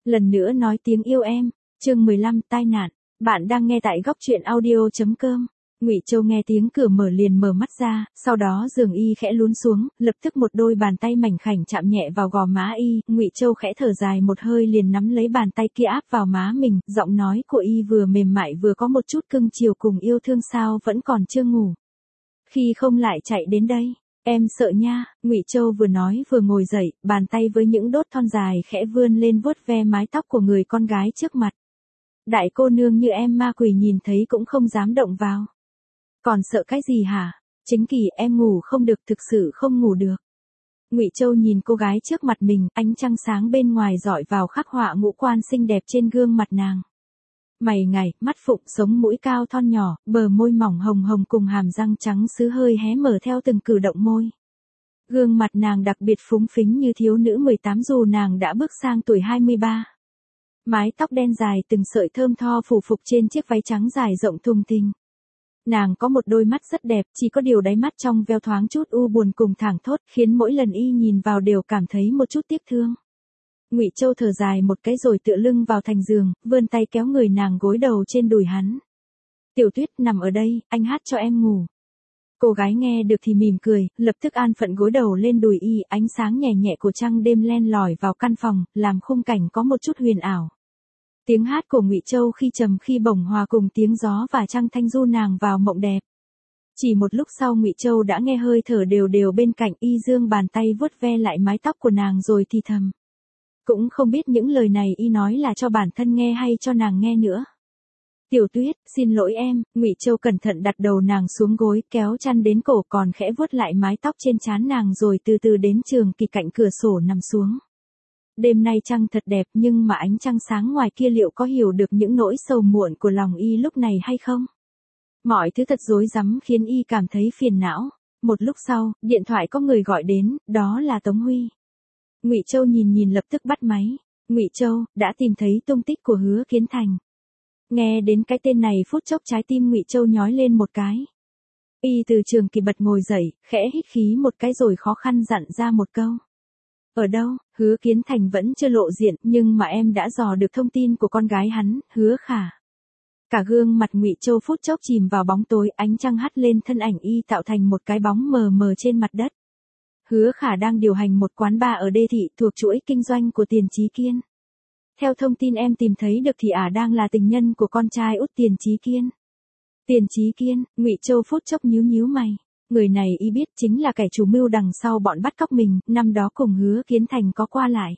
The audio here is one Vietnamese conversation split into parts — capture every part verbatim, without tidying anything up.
Lần nữa nói tiếng yêu em, chương mười lăm tai nạn. Bạn đang nghe tại góc truyện audio chấm com. Ngụy Châu nghe tiếng cửa mở liền mở mắt ra, sau đó giường y khẽ lún xuống, lập tức một đôi bàn tay mảnh khảnh chạm nhẹ vào gò má y, Ngụy Châu khẽ thở dài một hơi liền nắm lấy bàn tay kia áp vào má mình, giọng nói của y vừa mềm mại vừa có một chút cưng chiều cùng yêu thương. Sao vẫn còn chưa ngủ? Khi không lại chạy đến đây? Em sợ nha. Ngụy Châu vừa nói vừa ngồi dậy, bàn tay với những đốt thon dài khẽ vươn lên vuốt ve mái tóc của người con gái trước mặt. Đại cô nương như em ma quỷ nhìn thấy cũng không dám động vào. Còn sợ cái gì hả? Chính Kỳ, em ngủ không được, thực sự không ngủ được. Ngụy Châu nhìn cô gái trước mặt mình, ánh trăng sáng bên ngoài rọi vào khắc họa ngũ quan xinh đẹp trên gương mặt nàng. Mày ngài, mắt phụng, sống mũi cao thon nhỏ, bờ môi mỏng hồng hồng cùng hàm răng trắng sứ hơi hé mở theo từng cử động môi. Gương mặt nàng đặc biệt phúng phính như thiếu nữ mười tám dù nàng đã bước sang tuổi hai mươi ba. Mái tóc đen dài từng sợi thơm tho phủ phục trên chiếc váy trắng dài rộng thùng thình. Nàng có một đôi mắt rất đẹp, chỉ có điều đáy mắt trong veo thoáng chút u buồn cùng thảng thốt, khiến mỗi lần y nhìn vào đều cảm thấy một chút tiếc thương. Ngụy Châu thở dài một cái rồi tựa lưng vào thành giường, vươn tay kéo người nàng gối đầu trên đùi hắn. Tiểu Tuyết, nằm ở đây, anh hát cho em ngủ. Cô gái nghe được thì mỉm cười, lập tức an phận gối đầu lên đùi y, ánh sáng nhẹ nhẹ của trăng đêm len lỏi vào căn phòng, làm khung cảnh có một chút huyền ảo. Tiếng hát của Ngụy Châu khi trầm khi bổng hòa cùng tiếng gió và trăng thanh du nàng vào mộng đẹp. Chỉ một lúc sau Ngụy Châu đã nghe hơi thở đều đều bên cạnh y, giương bàn tay vuốt ve lại mái tóc của nàng rồi thì thầm. Cũng không biết những lời này y nói là cho bản thân nghe hay cho nàng nghe nữa. Tiểu Tuyết, xin lỗi em. Ngụy Châu cẩn thận đặt đầu nàng xuống gối, kéo chăn đến cổ, còn khẽ vuốt lại mái tóc trên trán nàng rồi từ từ đến Trường Kỳ cạnh cửa sổ nằm xuống. Đêm nay trăng thật đẹp, nhưng mà ánh trăng sáng ngoài kia liệu có hiểu được những nỗi sầu muộn của lòng y lúc này hay không? Mọi thứ thật rối rắm khiến y cảm thấy phiền não. Một lúc sau, điện thoại có người gọi đến, đó là Tống Huy. Ngụy Châu nhìn nhìn lập tức bắt máy. Ngụy Châu, đã tìm thấy tung tích của Hứa Kiến Thành. Nghe đến cái tên này phút chốc trái tim Ngụy Châu nhói lên một cái. Y từ Trường Kỳ bật ngồi dậy, khẽ hít khí một cái rồi khó khăn dặn ra một câu. Ở đâu? Hứa Kiến Thành vẫn chưa lộ diện, nhưng mà em đã dò được thông tin của con gái hắn, Hứa Khả. Cả gương mặt Ngụy Châu phút chốc chìm vào bóng tối, ánh trăng hắt lên thân ảnh y tạo thành một cái bóng mờ mờ trên mặt đất. Hứa Khả đang điều hành một quán bar ở đê thị thuộc chuỗi kinh doanh của Tiền Chí Kiên. Theo thông tin em tìm thấy được thì ả đang là tình nhân của con trai út Tiền Chí Kiên. Tiền Chí Kiên? Ngụy Châu phút chốc nhíu nhíu mày. Người này y biết chính là kẻ chủ mưu đằng sau bọn bắt cóc mình, năm đó cùng Hứa Kiến Thành có qua lại.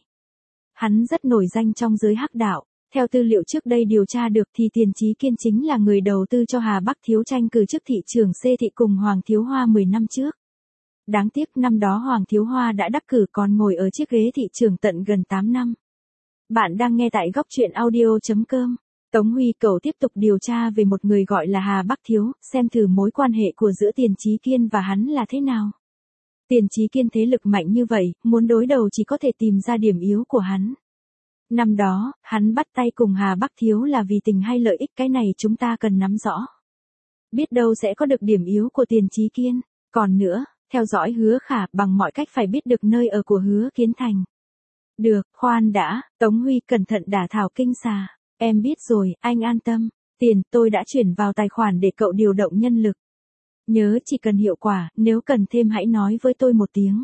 Hắn rất nổi danh trong giới hắc đạo. Theo tư liệu trước đây điều tra được thì Tiền Chí Kiên chính là người đầu tư cho Hà Bắc Thiếu tranh cử chức thị trưởng C thị cùng Hoàng Thiếu Hoa mười năm trước. Đáng tiếc năm đó Hoàng Thiếu Hoa đã đắc cử còn ngồi ở chiếc ghế thị trưởng tận gần tám năm. Bạn đang nghe tại góc truyện audio chấm com. Tống Huy cậu tiếp tục điều tra về một người gọi là Hà Bắc Thiếu, xem thử mối quan hệ của giữa Tiền Chí Kiên và hắn là thế nào. Tiền Chí Kiên thế lực mạnh như vậy, muốn đối đầu chỉ có thể tìm ra điểm yếu của hắn. Năm đó, hắn bắt tay cùng Hà Bắc Thiếu là vì tình hay lợi ích, cái này chúng ta cần nắm rõ. Biết đâu sẽ có được điểm yếu của Tiền Chí Kiên. Còn nữa, theo dõi Hứa Khả, bằng mọi cách phải biết được nơi ở của Hứa Kiến Thành. Được, khoan đã. Tống Huy cẩn thận đả thảo kinh xà. Em biết rồi, anh an tâm. Tiền tôi đã chuyển vào tài khoản để cậu điều động nhân lực. Nhớ chỉ cần hiệu quả, nếu cần thêm hãy nói với tôi một tiếng.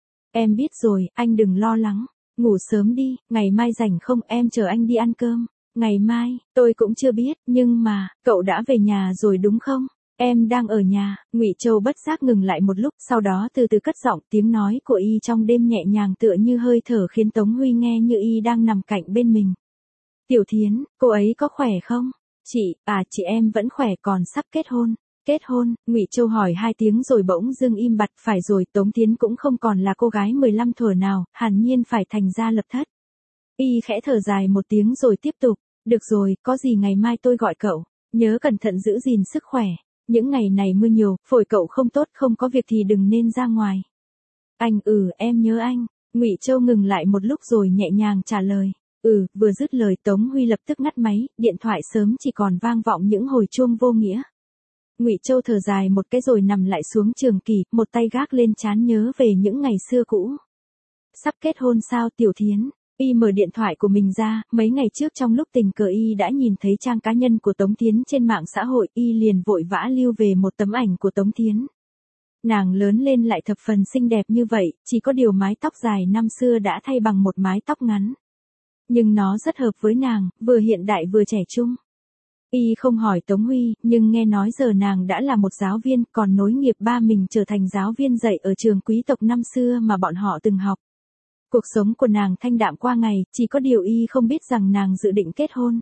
Em biết rồi, anh đừng lo lắng. Ngủ sớm đi, ngày mai rảnh không, em chờ anh đi ăn cơm. Ngày mai, tôi cũng chưa biết, nhưng mà, cậu đã về nhà rồi đúng không? Em đang ở nhà. Ngụy Châu bất giác ngừng lại một lúc, sau đó từ từ cất giọng, tiếng nói của y trong đêm nhẹ nhàng tựa như hơi thở khiến Tống Huy nghe như y đang nằm cạnh bên mình. Tiểu Thiến, cô ấy có khỏe không? Chị, à chị em vẫn khỏe, còn sắp kết hôn. Kết hôn? Ngụy Châu hỏi hai tiếng rồi bỗng dưng im bặt. Phải rồi, Tống Thiến cũng không còn là cô gái mười lăm thuở nào, hẳn nhiên phải thành gia lập thất. Y khẽ thở dài một tiếng rồi tiếp tục. Được rồi, có gì ngày mai tôi gọi cậu. Nhớ cẩn thận giữ gìn sức khỏe. Những ngày này mưa nhiều, phổi cậu không tốt, không có việc thì đừng nên ra ngoài. Anh ừ, em nhớ anh. Ngụy Châu ngừng lại một lúc rồi nhẹ nhàng trả lời. Ừ, vừa dứt lời Tống Huy lập tức ngắt máy, điện thoại sớm chỉ còn vang vọng những hồi chuông vô nghĩa. Ngụy Châu thở dài một cái rồi nằm lại xuống Trường Kỳ, một tay gác lên trán nhớ về những ngày xưa cũ. Sắp kết hôn sao Tiểu Thiến? Y mở điện thoại của mình ra, mấy ngày trước trong lúc tình cờ Y đã nhìn thấy trang cá nhân của Tống Thiến trên mạng xã hội, Y liền vội vã lưu về một tấm ảnh của Tống Thiến. Nàng lớn lên lại thập phần xinh đẹp như vậy, chỉ có điều mái tóc dài năm xưa đã thay bằng một mái tóc ngắn. Nhưng nó rất hợp với nàng, vừa hiện đại vừa trẻ trung. Y không hỏi Tống Huy, nhưng nghe nói giờ nàng đã là một giáo viên, còn nối nghiệp ba mình trở thành giáo viên dạy ở trường quý tộc năm xưa mà bọn họ từng học. Cuộc sống của nàng thanh đạm qua ngày, chỉ có điều Y không biết rằng nàng dự định kết hôn.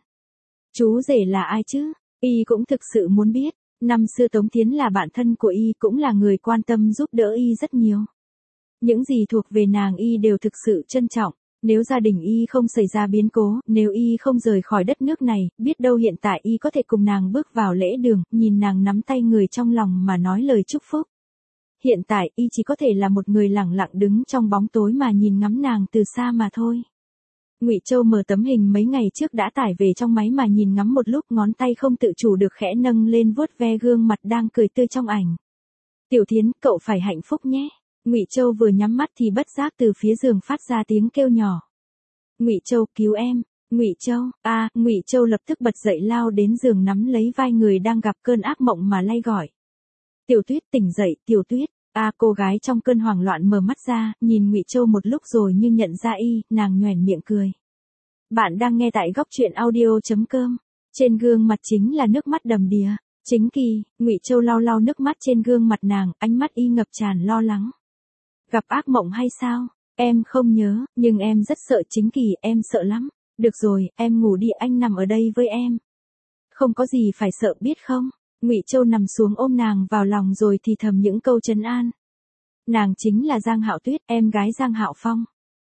Chú rể là ai chứ? Y cũng thực sự muốn biết. Năm xưa Tống Thiến là bạn thân của Y, cũng là người quan tâm giúp đỡ Y rất nhiều. Những gì thuộc về nàng Y đều thực sự trân trọng. Nếu gia đình Y không xảy ra biến cố, nếu Y không rời khỏi đất nước này, biết đâu hiện tại Y có thể cùng nàng bước vào lễ đường, nhìn nàng nắm tay người trong lòng mà nói lời chúc phúc. Hiện tại Y chỉ có thể là một người lẳng lặng đứng trong bóng tối mà nhìn ngắm nàng từ xa mà thôi. Ngụy Châu mở tấm hình mấy ngày trước đã tải về trong máy mà nhìn ngắm một lúc, ngón tay không tự chủ được khẽ nâng lên vuốt ve gương mặt đang cười tươi trong ảnh. Tiểu Thiến, cậu phải hạnh phúc nhé. Ngụy Châu vừa nhắm mắt thì bất giác từ phía giường phát ra tiếng kêu nhỏ. Ngụy Châu, cứu em. Ngụy Châu, a, à, Ngụy Châu lập tức bật dậy lao đến giường nắm lấy vai người đang gặp cơn ác mộng mà lay gọi. Tiểu Tuyết, tỉnh dậy, Tiểu Tuyết. A à, cô gái trong cơn hoảng loạn mở mắt ra, nhìn Ngụy Châu một lúc rồi như nhận ra Y, nàng nhoẻn miệng cười. Bạn đang nghe tại góc truyện audio chấm com. Trên gương mặt chính là nước mắt đầm đìa. Chính Kỳ, Ngụy Châu lau lau nước mắt trên gương mặt nàng, ánh mắt Y ngập tràn lo lắng. Gặp ác mộng hay sao? Em không nhớ, nhưng em rất sợ Chính Kỳ, em sợ lắm. Được rồi, em ngủ đi, anh nằm ở đây với em. Không có gì phải sợ biết không? Ngụy Châu nằm xuống ôm nàng vào lòng rồi thì thầm những câu trấn an. Nàng chính là Giang Hạo Tuyết, em gái Giang Hạo Phong.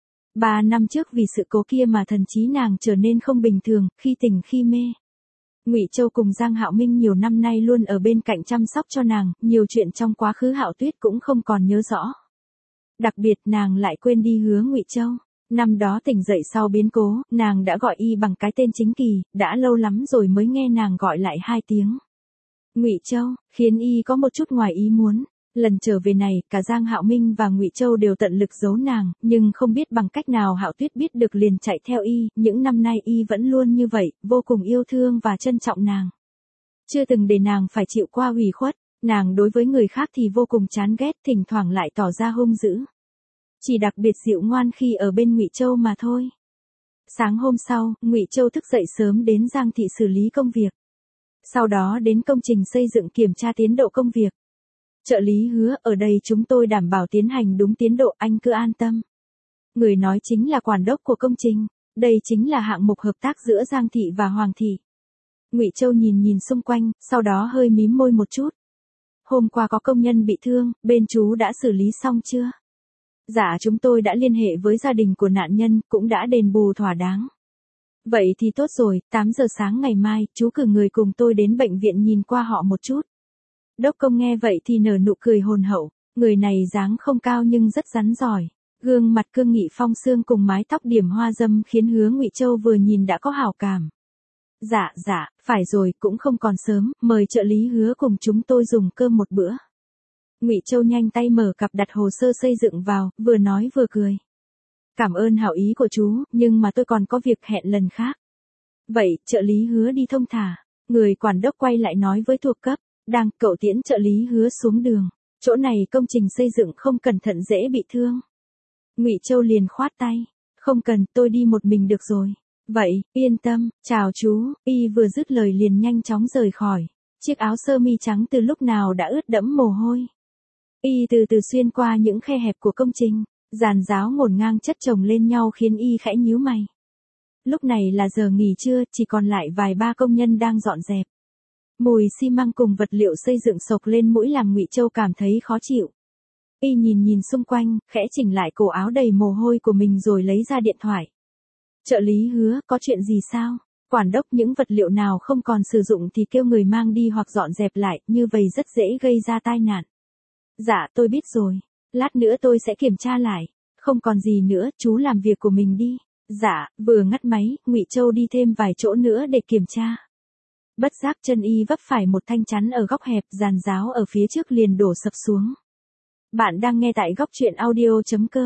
Ba năm trước vì sự cố kia mà thần trí nàng trở nên không bình thường, khi tỉnh khi mê. Ngụy Châu cùng Giang Hạo Minh nhiều năm nay luôn ở bên cạnh chăm sóc cho nàng, nhiều chuyện trong quá khứ Hạo Tuyết cũng không còn nhớ rõ. Đặc biệt nàng lại quên đi hứa Ngụy Châu. Năm đó tỉnh dậy sau biến cố, nàng đã gọi Y bằng cái tên Chính Kỳ, đã lâu lắm rồi mới nghe nàng gọi lại hai tiếng. Ngụy Châu, khiến Y có một chút ngoài ý muốn. Lần trở về này, cả Giang Hạo Minh và Ngụy Châu đều tận lực giấu nàng, nhưng không biết bằng cách nào Hạo Tuyết biết được liền chạy theo Y, những năm nay Y vẫn luôn như vậy, vô cùng yêu thương và trân trọng nàng. Chưa từng để nàng phải chịu qua ủy khuất, nàng đối với người khác thì vô cùng chán ghét, thỉnh thoảng lại tỏ ra hung dữ. Chỉ đặc biệt dịu ngoan khi ở bên Ngụy Châu mà thôi. Sáng hôm sau, Ngụy Châu thức dậy sớm đến Giang thị xử lý công việc. Sau đó đến công trình xây dựng kiểm tra tiến độ công việc. Trợ lý Hứa, ở đây chúng tôi đảm bảo tiến hành đúng tiến độ, anh cứ an tâm. Người nói chính là quản đốc của công trình, đây chính là hạng mục hợp tác giữa Giang thị và Hoàng thị. Ngụy Châu nhìn nhìn xung quanh, sau đó hơi mím môi một chút. Hôm qua có công nhân bị thương, bên chú đã xử lý xong chưa? Dạ, chúng tôi đã liên hệ với gia đình của nạn nhân, cũng đã đền bù thỏa đáng. Vậy thì tốt rồi, tám giờ sáng ngày mai, chú cử người cùng tôi đến bệnh viện nhìn qua họ một chút. Đốc công nghe vậy thì nở nụ cười hồn hậu, người này dáng không cao nhưng rất rắn giỏi. Gương mặt cương nghị phong xương cùng mái tóc điểm hoa dâm khiến Hứa Ngụy Châu vừa nhìn đã có hảo cảm. Dạ, dạ, phải rồi, cũng không còn sớm, mời trợ lý Hứa cùng chúng tôi dùng cơm một bữa. Ngụy Châu nhanh tay mở cặp đặt hồ sơ xây dựng vào, vừa nói vừa cười. Cảm ơn hảo ý của chú, nhưng mà tôi còn có việc hẹn lần khác. Vậy, trợ lý Hứa đi thông thả. Người quản đốc quay lại nói với thuộc cấp, đang, cậu tiễn trợ lý Hứa xuống đường. Chỗ này công trình xây dựng không cẩn thận dễ bị thương. Ngụy Châu liền khoát tay. Không cần, tôi đi một mình được rồi. Vậy, yên tâm, chào chú. Y vừa dứt lời liền nhanh chóng rời khỏi. Chiếc áo sơ mi trắng từ lúc nào đã ướt đẫm mồ hôi. Y từ từ xuyên qua những khe hẹp của công trình. Giàn giáo ngổn ngang chất chồng lên nhau khiến Y khẽ nhíu mày. Lúc này là giờ nghỉ trưa, chỉ còn lại vài ba công nhân đang dọn dẹp. Mùi xi măng cùng vật liệu xây dựng sộc lên mũi làm Ngụy Châu cảm thấy khó chịu. Y nhìn nhìn xung quanh, khẽ chỉnh lại cổ áo đầy mồ hôi của mình rồi lấy ra điện thoại. Trợ lý Hứa, có chuyện gì sao? Quản đốc, những vật liệu nào không còn sử dụng thì kêu người mang đi hoặc dọn dẹp lại, như vậy rất dễ gây ra tai nạn. Dạ, tôi biết rồi. Lát nữa tôi sẽ kiểm tra lại. Không còn gì nữa, chú làm việc của mình đi. Dạ, vừa ngắt máy, Ngụy Châu đi thêm vài chỗ nữa để kiểm tra. Bất giác chân Y vấp phải một thanh chắn ở góc hẹp, giàn giáo ở phía trước liền đổ sập xuống. Bạn đang nghe tại góc truyện audio chấm com.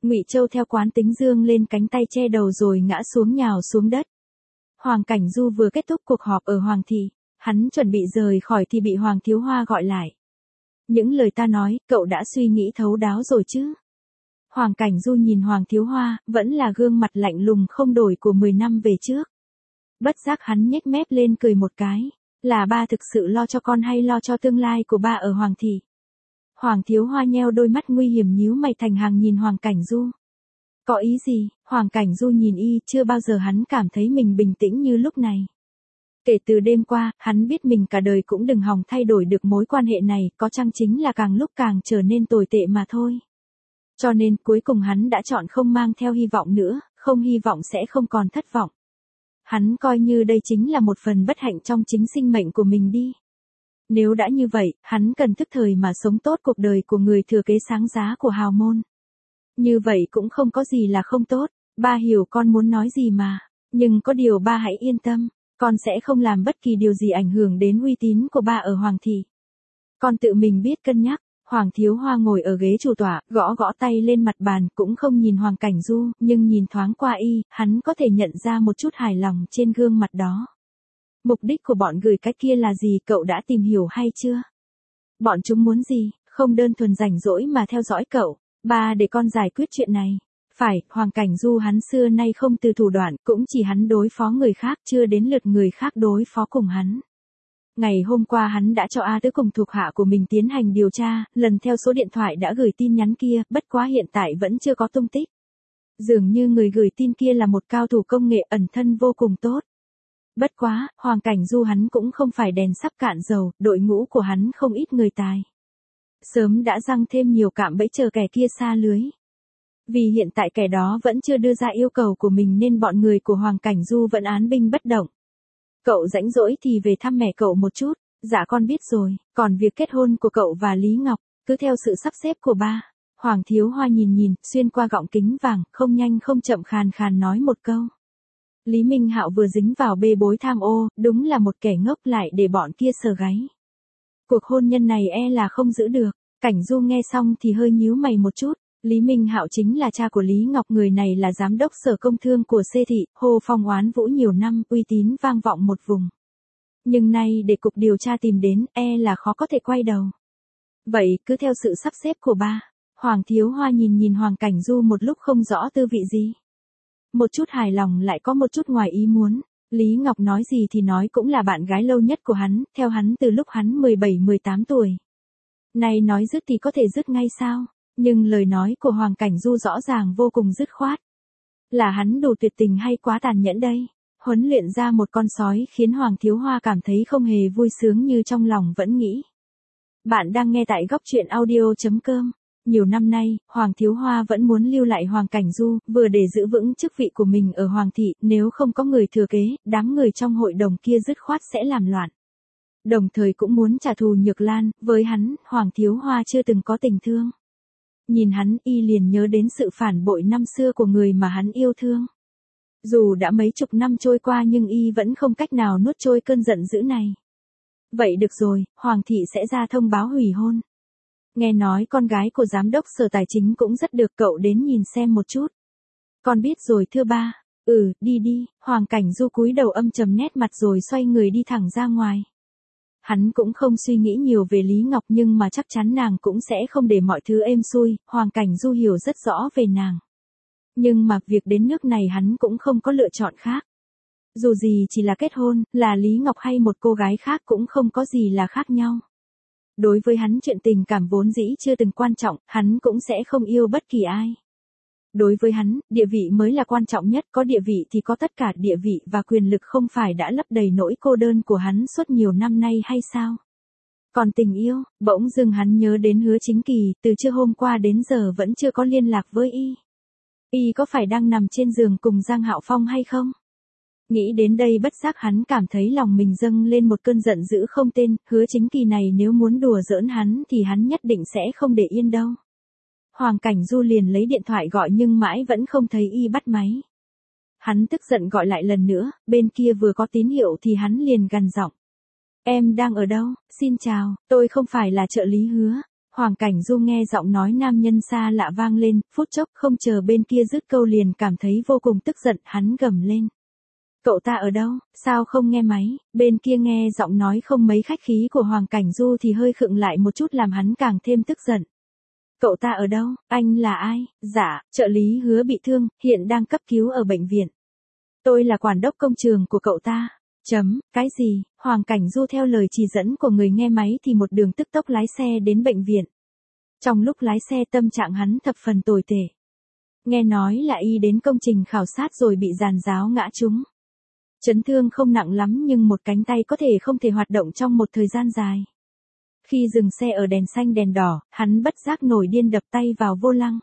Ngụy Châu theo quán tính dương lên cánh tay che đầu rồi ngã xuống nhào xuống đất. Hoàng Cảnh Du vừa kết thúc cuộc họp ở Hoàng thị, hắn chuẩn bị rời khỏi thì bị Hoàng Thiếu Hoa gọi lại. Những lời ta nói, cậu đã suy nghĩ thấu đáo rồi chứ? Hoàng Cảnh Du nhìn Hoàng Thiếu Hoa, vẫn là gương mặt lạnh lùng không đổi của mười năm về trước. Bất giác hắn nhếch mép lên cười một cái, là ba thực sự lo cho con hay lo cho tương lai của ba ở Hoàng thị? Hoàng Thiếu Hoa nheo đôi mắt nguy hiểm nhíu mày thành hàng nhìn Hoàng Cảnh Du. Có ý gì? Hoàng Cảnh Du nhìn y, chưa bao giờ hắn cảm thấy mình bình tĩnh như lúc này. Kể từ đêm qua, hắn biết mình cả đời cũng đừng hòng thay đổi được mối quan hệ này, có chăng chính là càng lúc càng trở nên tồi tệ mà thôi. Cho nên cuối cùng hắn đã chọn không mang theo hy vọng nữa, không hy vọng sẽ không còn thất vọng. Hắn coi như đây chính là một phần bất hạnh trong chính sinh mệnh của mình đi. Nếu đã như vậy, hắn cần thức thời mà sống tốt cuộc đời của người thừa kế sáng giá của hào môn. Như vậy cũng không có gì là không tốt, ba hiểu con muốn nói gì mà, nhưng có điều ba hãy yên tâm, con sẽ không làm bất kỳ điều gì ảnh hưởng đến uy tín của ba ở Hoàng thị. Con tự mình biết cân nhắc. Hoàng Thiếu Hoa ngồi ở ghế chủ tọa, gõ gõ tay lên mặt bàn, cũng không nhìn Hoàng Cảnh Du, nhưng nhìn thoáng qua y, hắn có thể nhận ra một chút hài lòng trên gương mặt đó. Mục đích của bọn gửi cách kia là gì, cậu đã tìm hiểu hay chưa? Bọn chúng muốn gì, không đơn thuần rảnh rỗi mà theo dõi cậu, ba để con giải quyết chuyện này. Phải, Hoàng Cảnh Du hắn xưa nay không từ thủ đoạn, cũng chỉ hắn đối phó người khác, chưa đến lượt người khác đối phó cùng hắn. Ngày hôm qua hắn đã cho A Tứ cùng thuộc hạ của mình tiến hành điều tra, lần theo số điện thoại đã gửi tin nhắn kia, bất quá hiện tại vẫn chưa có tung tích. Dường như người gửi tin kia là một cao thủ công nghệ ẩn thân vô cùng tốt. Bất quá, Hoàng Cảnh Du hắn cũng không phải đèn sắp cạn dầu, đội ngũ của hắn không ít người tài. Sớm đã răng thêm nhiều cạm bẫy chờ kẻ kia xa lưới. Vì hiện tại kẻ đó vẫn chưa đưa ra yêu cầu của mình nên bọn người của Hoàng Cảnh Du vẫn án binh bất động. Cậu rảnh rỗi thì về thăm mẹ cậu một chút, dạ con biết rồi, còn việc kết hôn của cậu và Lý Ngọc, cứ theo sự sắp xếp của ba. Hoàng Thiếu Hoa nhìn nhìn, xuyên qua gọng kính vàng, không nhanh không chậm khàn khàn nói một câu. Lý Minh Hạo vừa dính vào bê bối tham ô, đúng là một kẻ ngốc lại để bọn kia sờ gáy. Cuộc hôn nhân này e là không giữ được, Cảnh Du nghe xong thì hơi nhíu mày một chút. Lý Minh Hạo chính là cha của Lý Ngọc, người này là giám đốc sở công thương của C thị, hô phong oán vũ nhiều năm, uy tín vang vọng một vùng. Nhưng nay để cục điều tra tìm đến, e là khó có thể quay đầu. Vậy cứ theo sự sắp xếp của ba. Hoàng Thiếu Hoa nhìn nhìn Hoàng Cảnh Du một lúc không rõ tư vị gì. Một chút hài lòng lại có một chút ngoài ý muốn. Lý Ngọc nói gì thì nói cũng là bạn gái lâu nhất của hắn, theo hắn từ lúc hắn mười bảy mười tám tuổi. Nay nói dứt thì có thể dứt ngay sao? Nhưng lời nói của Hoàng Cảnh Du rõ ràng vô cùng dứt khoát. Là hắn đủ tuyệt tình hay quá tàn nhẫn đây? Huấn luyện ra một con sói khiến Hoàng Thiếu Hoa cảm thấy không hề vui sướng như trong lòng vẫn nghĩ. Bạn đang nghe tại góc truyện audio chấm com. Nhiều năm nay, Hoàng Thiếu Hoa vẫn muốn lưu lại Hoàng Cảnh Du, vừa để giữ vững chức vị của mình ở Hoàng thị, nếu không có người thừa kế, đám người trong hội đồng kia dứt khoát sẽ làm loạn. Đồng thời cũng muốn trả thù Nhược Lan, với hắn, Hoàng Thiếu Hoa chưa từng có tình thương. Nhìn hắn y liền nhớ đến sự phản bội năm xưa của người mà hắn yêu thương. Dù đã mấy chục năm trôi qua nhưng y vẫn không cách nào nuốt trôi cơn giận dữ này. Vậy được rồi, Hoàng thị sẽ ra thông báo hủy hôn. Nghe nói con gái của giám đốc sở tài chính cũng rất được, cậu đến nhìn xem một chút. Con biết rồi thưa ba. Ừ, đi đi. Hoàng Cảnh Du cúi đầu âm trầm nét mặt rồi xoay người đi thẳng ra ngoài. Hắn cũng không suy nghĩ nhiều về Lý Ngọc nhưng mà chắc chắn nàng cũng sẽ không để mọi thứ êm xuôi, Hoàng Cảnh Du hiểu rất rõ về nàng. Nhưng mà việc đến nước này hắn cũng không có lựa chọn khác. Dù gì chỉ là kết hôn, là Lý Ngọc hay một cô gái khác cũng không có gì là khác nhau. Đối với hắn chuyện tình cảm vốn dĩ chưa từng quan trọng, hắn cũng sẽ không yêu bất kỳ ai. Đối với hắn, địa vị mới là quan trọng nhất, có địa vị thì có tất cả, địa vị và quyền lực không phải đã lấp đầy nỗi cô đơn của hắn suốt nhiều năm nay hay sao? Còn tình yêu, bỗng dưng hắn nhớ đến Hứa Chính Kỳ, từ trưa hôm qua đến giờ vẫn chưa có liên lạc với y. Y có phải đang nằm trên giường cùng Giang Hạo Phong hay không? Nghĩ đến đây bất giác hắn cảm thấy lòng mình dâng lên một cơn giận dữ không tên, Hứa Chính Kỳ này nếu muốn đùa giỡn hắn thì hắn nhất định sẽ không để yên đâu. Hoàng Cảnh Du liền lấy điện thoại gọi nhưng mãi vẫn không thấy y bắt máy. Hắn tức giận gọi lại lần nữa, bên kia vừa có tín hiệu thì hắn liền gằn giọng. Em đang ở đâu? Xin chào, tôi không phải là trợ lý Hứa. Hoàng Cảnh Du nghe giọng nói nam nhân xa lạ vang lên, phút chốc không chờ bên kia dứt câu liền cảm thấy vô cùng tức giận, hắn gầm lên. Cậu ta ở đâu, sao không nghe máy, bên kia nghe giọng nói không mấy khách khí của Hoàng Cảnh Du thì hơi khựng lại một chút làm hắn càng thêm tức giận. Cậu ta ở đâu, anh là ai, dạ, trợ lý Hứa bị thương, hiện đang cấp cứu ở bệnh viện. Tôi là quản đốc công trường của cậu ta. Chấm, cái gì, Hoàng Cảnh Du theo lời chỉ dẫn của người nghe máy thì một đường tức tốc lái xe đến bệnh viện. Trong lúc lái xe tâm trạng hắn thập phần tồi tệ. Nghe nói là y đến công trình khảo sát rồi bị giàn giáo ngã trúng. Chấn thương không nặng lắm nhưng một cánh tay có thể không thể hoạt động trong một thời gian dài. Khi dừng xe ở đèn xanh đèn đỏ, hắn bất giác nổi điên đập tay vào vô lăng.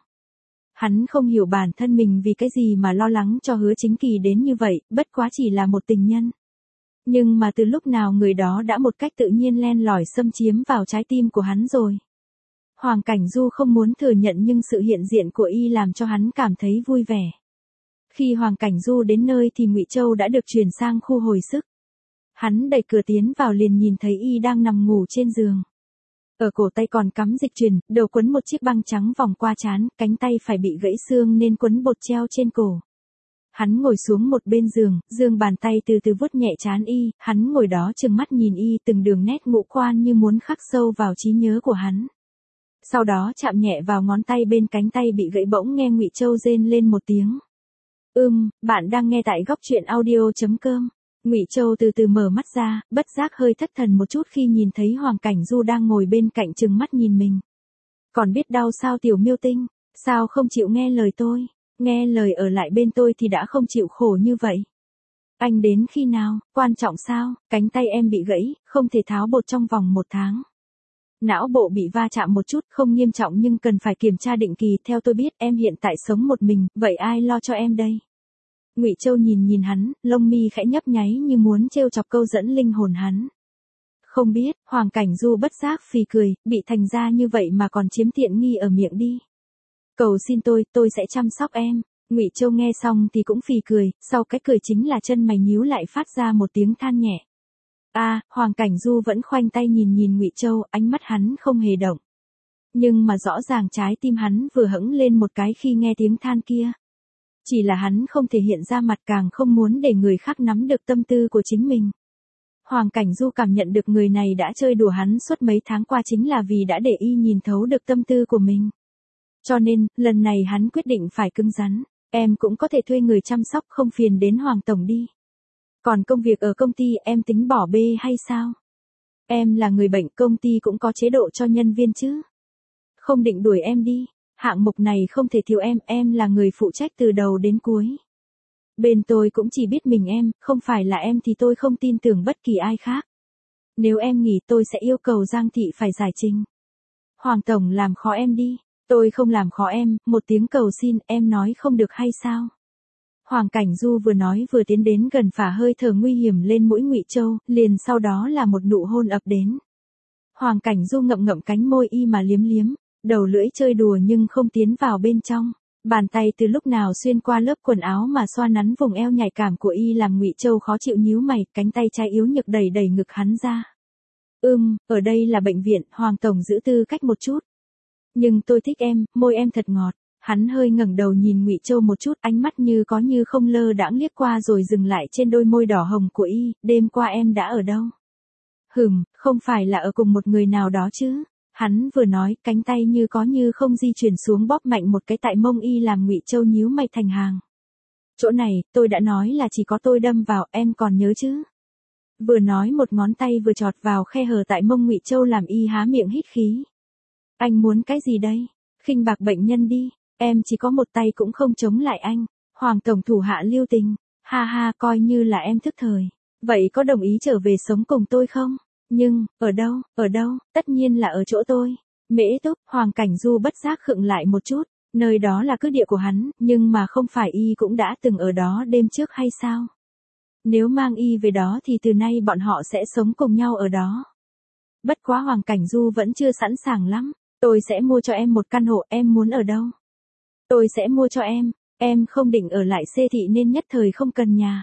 Hắn không hiểu bản thân mình vì cái gì mà lo lắng cho Hứa Chính Kỳ đến như vậy, bất quá chỉ là một tình nhân. Nhưng mà từ lúc nào người đó đã một cách tự nhiên len lỏi xâm chiếm vào trái tim của hắn rồi. Hoàng Cảnh Du không muốn thừa nhận nhưng sự hiện diện của y làm cho hắn cảm thấy vui vẻ. Khi Hoàng Cảnh Du đến nơi thì Ngụy Châu đã được chuyển sang khu hồi sức. Hắn đẩy cửa tiến vào liền nhìn thấy y đang nằm ngủ trên giường. Ở cổ tay còn cắm dịch truyền, đầu quấn một chiếc băng trắng vòng qua trán, cánh tay phải bị gãy xương nên quấn bột treo trên cổ. Hắn ngồi xuống một bên giường, giương bàn tay từ từ vuốt nhẹ trán y, hắn ngồi đó trừng mắt nhìn y từng đường nét ngũ quan như muốn khắc sâu vào trí nhớ của hắn. Sau đó chạm nhẹ vào ngón tay bên cánh tay bị gãy bỗng nghe Ngụy Châu rên lên một tiếng. Ừm, bạn đang nghe tại góc truyện audio chấm com. Ngụy Châu từ từ mở mắt ra, bất giác hơi thất thần một chút khi nhìn thấy Hoàng Cảnh Du đang ngồi bên cạnh trừng mắt nhìn mình. Còn biết đau sao Tiểu Miêu Tinh, sao không chịu nghe lời tôi, nghe lời ở lại bên tôi thì đã không chịu khổ như vậy. Anh đến khi nào, quan trọng sao, cánh tay em bị gãy, không thể tháo bột trong vòng một tháng. Não bộ bị va chạm một chút không nghiêm trọng nhưng cần phải kiểm tra định kỳ, theo tôi biết em hiện tại sống một mình, vậy ai lo cho em đây? Ngụy Châu nhìn nhìn hắn, lông mi khẽ nhấp nháy như muốn trêu chọc câu dẫn linh hồn hắn. Không biết, Hoàng Cảnh Du bất giác phì cười, bị thành ra như vậy mà còn chiếm tiện nghi ở miệng đi. Cầu xin tôi, tôi sẽ chăm sóc em. Ngụy Châu nghe xong thì cũng phì cười, sau cái cười chính là chân mày nhíu lại phát ra một tiếng than nhẹ. A, à, Hoàng Cảnh Du vẫn khoanh tay nhìn nhìn Ngụy Châu, ánh mắt hắn không hề động. Nhưng mà rõ ràng trái tim hắn vừa hững lên một cái khi nghe tiếng than kia. Chỉ là hắn không thể hiện ra mặt, càng không muốn để người khác nắm được tâm tư của chính mình. Hoàng Cảnh Du cảm nhận được người này đã chơi đùa hắn suốt mấy tháng qua chính là vì đã để y nhìn thấu được tâm tư của mình. Cho nên, lần này hắn quyết định phải cứng rắn. Em cũng có thể thuê người chăm sóc, không phiền đến Hoàng Tổng đi. Còn công việc ở công ty em tính bỏ bê hay sao? Em là người bệnh, công ty cũng có chế độ cho nhân viên chứ. Không định đuổi em đi. Hạng mục này không thể thiếu em, em là người phụ trách từ đầu đến cuối. Bên tôi cũng chỉ biết mình em, không phải là em thì tôi không tin tưởng bất kỳ ai khác. Nếu em nghỉ tôi sẽ yêu cầu Giang Thị phải giải trình. Hoàng Tổng làm khó em đi. Tôi không làm khó em, một tiếng cầu xin, em nói không được hay sao? Hoàng Cảnh Du vừa nói vừa tiến đến gần phả hơi thở nguy hiểm lên mũi Ngụy Châu, liền sau đó là một nụ hôn ập đến. Hoàng Cảnh Du ngậm ngậm cánh môi y mà liếm liếm, đầu lưỡi chơi đùa nhưng không tiến vào bên trong. Bàn tay từ lúc nào xuyên qua lớp quần áo mà xoa nắn vùng eo nhạy cảm của y làm Ngụy Châu khó chịu nhíu mày, cánh tay trái yếu nhược đẩy đẩy ngực hắn ra. Ừm, ở đây là bệnh viện, Hoàng Tổng giữ tư cách một chút. Nhưng tôi thích em, môi em thật ngọt. Hắn hơi ngẩng đầu nhìn Ngụy Châu một chút, ánh mắt như có như không lơ đãng liếc qua rồi dừng lại trên đôi môi đỏ hồng của y. Đêm qua em đã ở đâu? Hừm, không phải là ở cùng một người nào đó chứ? Hắn vừa nói, cánh tay như có như không di chuyển xuống bóp mạnh một cái tại mông y làm Ngụy Châu nhíu mày thành hàng. Chỗ này, tôi đã nói là chỉ có tôi đâm vào, em còn nhớ chứ? Vừa nói một ngón tay vừa chọt vào khe hở tại mông Ngụy Châu làm y há miệng hít khí. Anh muốn cái gì đây? Khinh bạc bệnh nhân đi, em chỉ có một tay cũng không chống lại anh. Hoàng Tổng thủ hạ lưu tình, ha ha, coi như là em thức thời. Vậy có đồng ý trở về sống cùng tôi không? Nhưng, ở đâu, ở đâu, tất nhiên là ở chỗ tôi. Mễ Túc, Hoàng Cảnh Du bất giác khựng lại một chút, nơi đó là cứ địa của hắn, nhưng mà không phải y cũng đã từng ở đó đêm trước hay sao? Nếu mang y về đó thì từ nay bọn họ sẽ sống cùng nhau ở đó. Bất quá Hoàng Cảnh Du vẫn chưa sẵn sàng lắm. Tôi sẽ mua cho em một căn hộ, em muốn ở đâu? Tôi sẽ mua cho em, em không định ở lại xê thị nên nhất thời không cần nhà.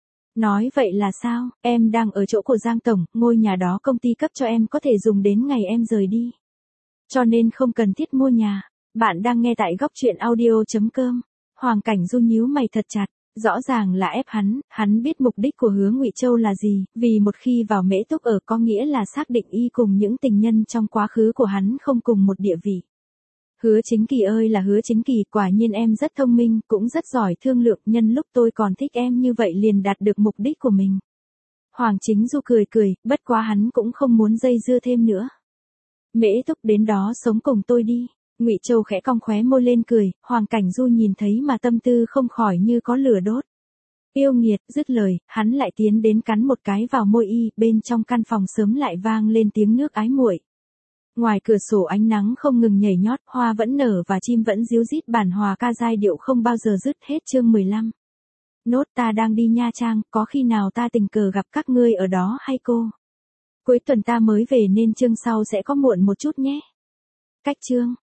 Nói vậy là sao, em đang ở chỗ của Giang Tổng, ngôi nhà đó công ty cấp cho em có thể dùng đến ngày em rời đi. cho nên không cần thiết mua nhà. Bạn đang nghe tại góc chuyện audio chấm com. Hoàng Cảnh Du nhíu mày thật chặt, rõ ràng là ép hắn, hắn biết mục đích của Hứa Ngụy Châu là gì, vì một khi vào Mễ Túc ở có nghĩa là xác định y cùng những tình nhân trong quá khứ của hắn không cùng một địa vị. Hứa Chính Kỳ ơi là Hứa Chính Kỳ, quả nhiên em rất thông minh, cũng rất giỏi thương lượng, nhân lúc tôi còn thích em như vậy liền đạt được mục đích của mình. Hoàng Chính Du cười cười, bất quá hắn cũng không muốn dây dưa thêm nữa. Mễ Túc đến đó sống cùng tôi đi. Ngụy Châu khẽ cong khóe môi lên cười, Hoàng Cảnh Du nhìn thấy mà tâm tư không khỏi như có lửa đốt. Yêu nghiệt, dứt lời, hắn lại tiến đến cắn một cái vào môi y, bên trong căn phòng sớm lại vang lên tiếng nước ái muội. Ngoài cửa sổ ánh nắng không ngừng nhảy nhót, hoa vẫn nở và chim vẫn ríu rít, bản hòa ca giai điệu không bao giờ dứt. Hết chương mười lăm. Nốt, ta đang đi Nha Trang, có khi nào ta tình cờ gặp các ngươi ở đó hay cô? Cuối tuần ta mới về nên chương sau sẽ có muộn một chút nhé. Cách chương.